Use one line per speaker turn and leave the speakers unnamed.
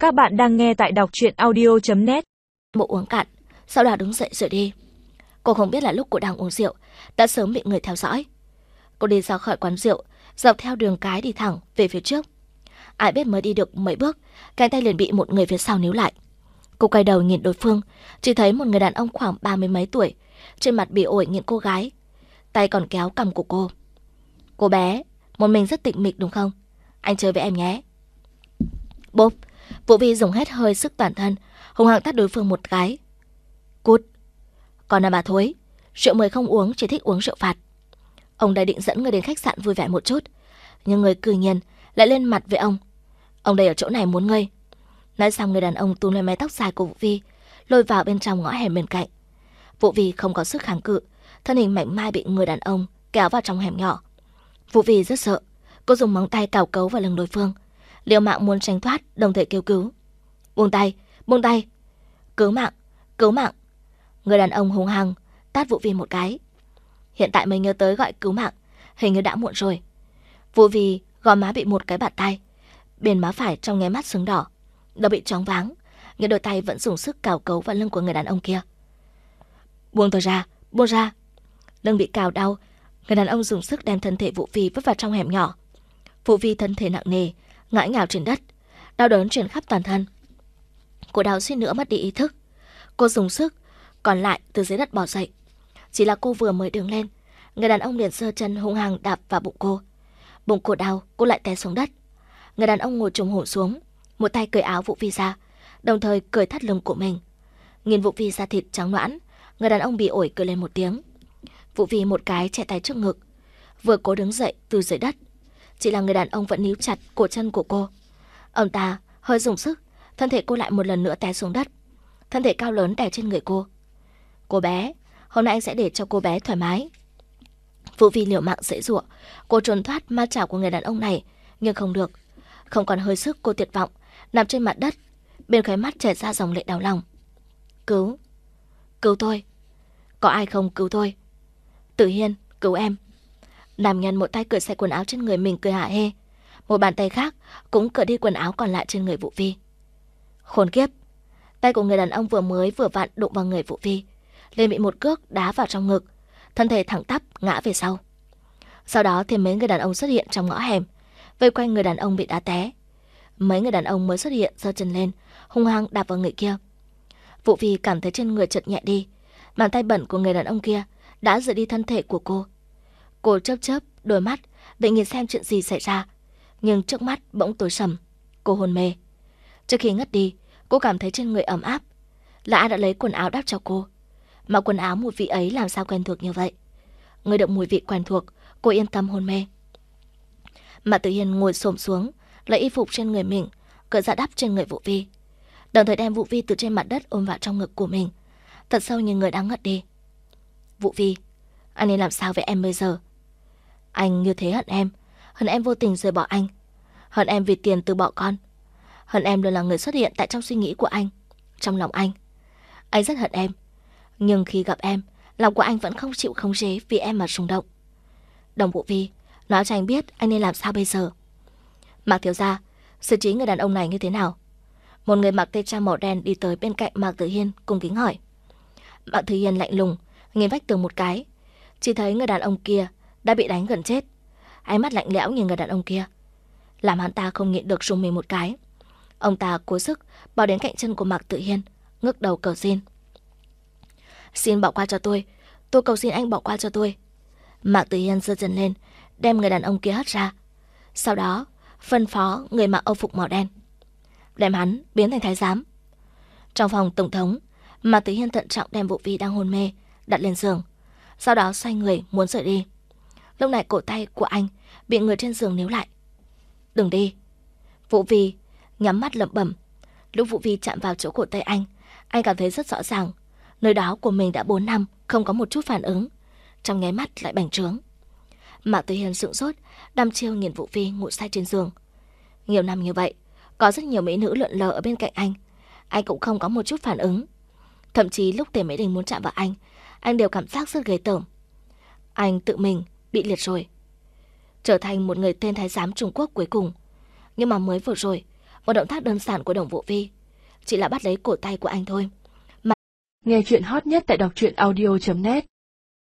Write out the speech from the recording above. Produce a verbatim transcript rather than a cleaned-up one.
Các bạn đang nghe tại đọc truyện audio chấm net.
Bộ uống cạn, sau đó đứng dậy rời đi. Cô không biết là lúc cô đang uống rượu đã sớm bị người theo dõi. Cô đi ra khỏi quán rượu, dọc theo đường cái đi thẳng về phía trước. Ai biết mới đi được mấy bước, cánh tay liền bị một người phía sau níu lại. Cô quay đầu nhìn đối phương, chỉ thấy một người đàn ông khoảng ba mươi mấy tuổi, trên mặt bỉ ổi nhìn cô gái, tay còn kéo cằm của cô. Cô bé, một mình rất tịch mịch đúng không? Anh chơi với em nhé. Bốp, Vũ Vi dùng hết hơi sức toàn thân, hung hăng tát đối phương một cái. Cút. Còn là bà thối, rượu mời không uống, chỉ thích uống rượu phạt. Ông đã định dẫn người đến khách sạn vui vẻ một chút, nhưng người cười nhiên lại lên mặt với ông. Ông đây ở chỗ này muốn ngơi. Nói xong, người đàn ông túm lấy mái tóc dài của Vũ Vi, lôi vào bên trong ngõ hẻm bên cạnh. Vũ Vi không có sức kháng cự, thân hình mảnh mai bị người đàn ông kéo vào trong hẻm nhỏ. Vũ Vi rất sợ, cô dùng móng tay cào cấu vào lưng đối phương, liều mạng muốn tránh thoát, đồng thời kêu cứu. Buông tay, buông tay, cứu mạng, cứu mạng. Người đàn ông hung hăng tát Vũ Vi một cái. Hiện tại mới nhớ tới gọi cứu mạng, hình như đã muộn rồi. Vũ Vi gò má bị một cái bạt tay, bên má phải trong nháy mắt sưng đỏ, đầu bị choáng váng, nhưng đôi tay vẫn dùng sức cào cấu vào lưng của người đàn ông kia. Buông tôi ra, buông ra. Lưng bị cào đau, người đàn ông dùng sức đem thân thể Vũ Vi vứt vào trong hẻm nhỏ. Vũ Vi thân thể nặng nề, ngã nhào trên đất, đau đớn truyền khắp toàn thân. Cô đau suýt nữa mất đi ý thức. Cô dùng sức còn lại từ dưới đất bò dậy. Chỉ là cô vừa mới đứng lên, người đàn ông liền giơ chân hung hăng đạp vào bụng cô. Bụng cô đau, cô lại té xuống đất. Người đàn ông ngồi trồm hổm xuống, một tay cởi áo Vũ Vi ra, đồng thời cởi thắt lưng của mình. Nhìn Vũ Vi da thịt trắng nõn, người đàn ông bị ổi cười lên một tiếng. Vũ Vi một cái che tay trước ngực, vừa cố đứng dậy từ dưới đất. Chỉ là người đàn ông vẫn níu chặt cổ chân của cô. Ông ta hơi dùng sức, thân thể cô lại một lần nữa té xuống đất. Thân thể cao lớn đè trên người cô. Cô bé, hôm nay anh sẽ để cho cô bé thoải mái. Vũ Vi liều mạng giãy giụa, cô trốn thoát ma chảo của người đàn ông này, nhưng không được. Không còn hơi sức, cô tuyệt vọng nằm trên mặt đất, bên khóe mắt chảy ra dòng lệ đau lòng. Cứu, cứu tôi, có ai không cứu tôi? Tử Hiên, cứu em. Nam nhân một tay cởi sạch quần áo trên người mình cười hả hê, một bàn tay khác cũng cởi đi quần áo còn lại trên người Vũ Vi. Khốn kiếp, tay của người đàn ông vừa mới vừa vặn đụng vào người Vũ Vi, liền bị một cước đá vào trong ngực, thân thể thẳng tắp ngã về sau. Sau đó thêm mấy người đàn ông xuất hiện trong ngõ hẻm, vây quanh người đàn ông bị đá té. Mấy người đàn ông mới xuất hiện giơ chân lên, hung hăng đạp vào người kia. Vũ Vi cảm thấy trên người chợt nhẹ đi, bàn tay bẩn của người đàn ông kia đã rời đi thân thể của cô. Cô chớp chớp đôi mắt, định nhìn xem chuyện gì xảy ra, nhưng trước mắt bỗng tối sầm, cô hôn mê. Trước khi ngất đi, cô cảm thấy trên người ấm áp. Là ai đã lấy quần áo đắp cho cô? Mà quần áo mùi vị ấy làm sao quen thuộc như vậy? Người được mùi vị quen thuộc, cô yên tâm hôn mê. Mạc Tử Hiên ngồi xổm xuống, lấy y phục trên người mình, cởi ra đắp trên người Vũ Vi, đồng thời đem Vũ Vi từ trên mặt đất ôm vào trong ngực của mình, thật sâu như người đang ngất đi. Vũ Vi, anh nên làm sao với em bây giờ? Anh như thế hận em, hận em vô tình rời bỏ anh, hận em vì tiền từ bỏ con, hận em luôn là người xuất hiện tại trong suy nghĩ của anh, trong lòng anh. Anh rất hận em, nhưng khi gặp em, lòng của anh vẫn không chịu khống chế vì em mà rung động. Đồng Vũ Vi, nói cho anh biết anh nên làm sao bây giờ. Mạc thiếu gia, xử trí người đàn ông này như thế nào? Một người mặc tây trang màu đen đi tới bên cạnh Mạc Tử Hiên cung kính hỏi. Mạc Tử Hiên lạnh lùng nhìn vách tường một cái, chỉ thấy người đàn ông kia đã bị đánh gần chết. Ánh mắt lạnh lẽo nhìn người đàn ông kia, làm hắn ta không nhịn được rùng mình một cái. Ông ta cố sức bò đến cạnh chân của Mạc Tử Hiên, ngước đầu cầu xin. Xin bỏ qua cho tôi, tôi cầu xin anh bỏ qua cho tôi. Mạc Tử Hiên giơ chân lên, đem người đàn ông kia hất ra. Sau đó phân phó người mặc âu phục màu đen, đem hắn biến thành thái giám. Trong phòng tổng thống, Mạc Tử Hiên thận trọng đem Vũ Vi đang hôn mê đặt lên giường, sau đó xoay người muốn rời đi. Lúc này cổ tay của anh bị người trên giường níu lại. Đừng đi. Vũ Vi nhắm mắt lẩm bẩm. Lúc Vũ Vi chạm vào chỗ cổ tay anh, anh cảm thấy rất rõ ràng, nơi đó của mình đã bốn năm không có một chút phản ứng, trong nháy mắt lại bành trướng. Mạc Tử Hiên sững sốt, đăm chiêu nhìn Vũ Vi ngủ say trên giường. Nhiều năm như vậy, có rất nhiều mỹ nữ lượn lờ ở bên cạnh anh, anh cũng không có một chút phản ứng. Thậm chí lúc Tề Mỹ Đình muốn chạm vào anh, anh đều cảm giác rất ghê tởm. Anh tự mình bị liệt rồi, trở thành một người tên thái giám Trung Quốc cuối cùng. Nhưng mà mới vừa rồi, Một động tác đơn giản của Đồng Vũ Vi chỉ là bắt lấy cổ tay của anh thôi.
Nghe chuyện hot nhất tại đọc truyện audio chấm net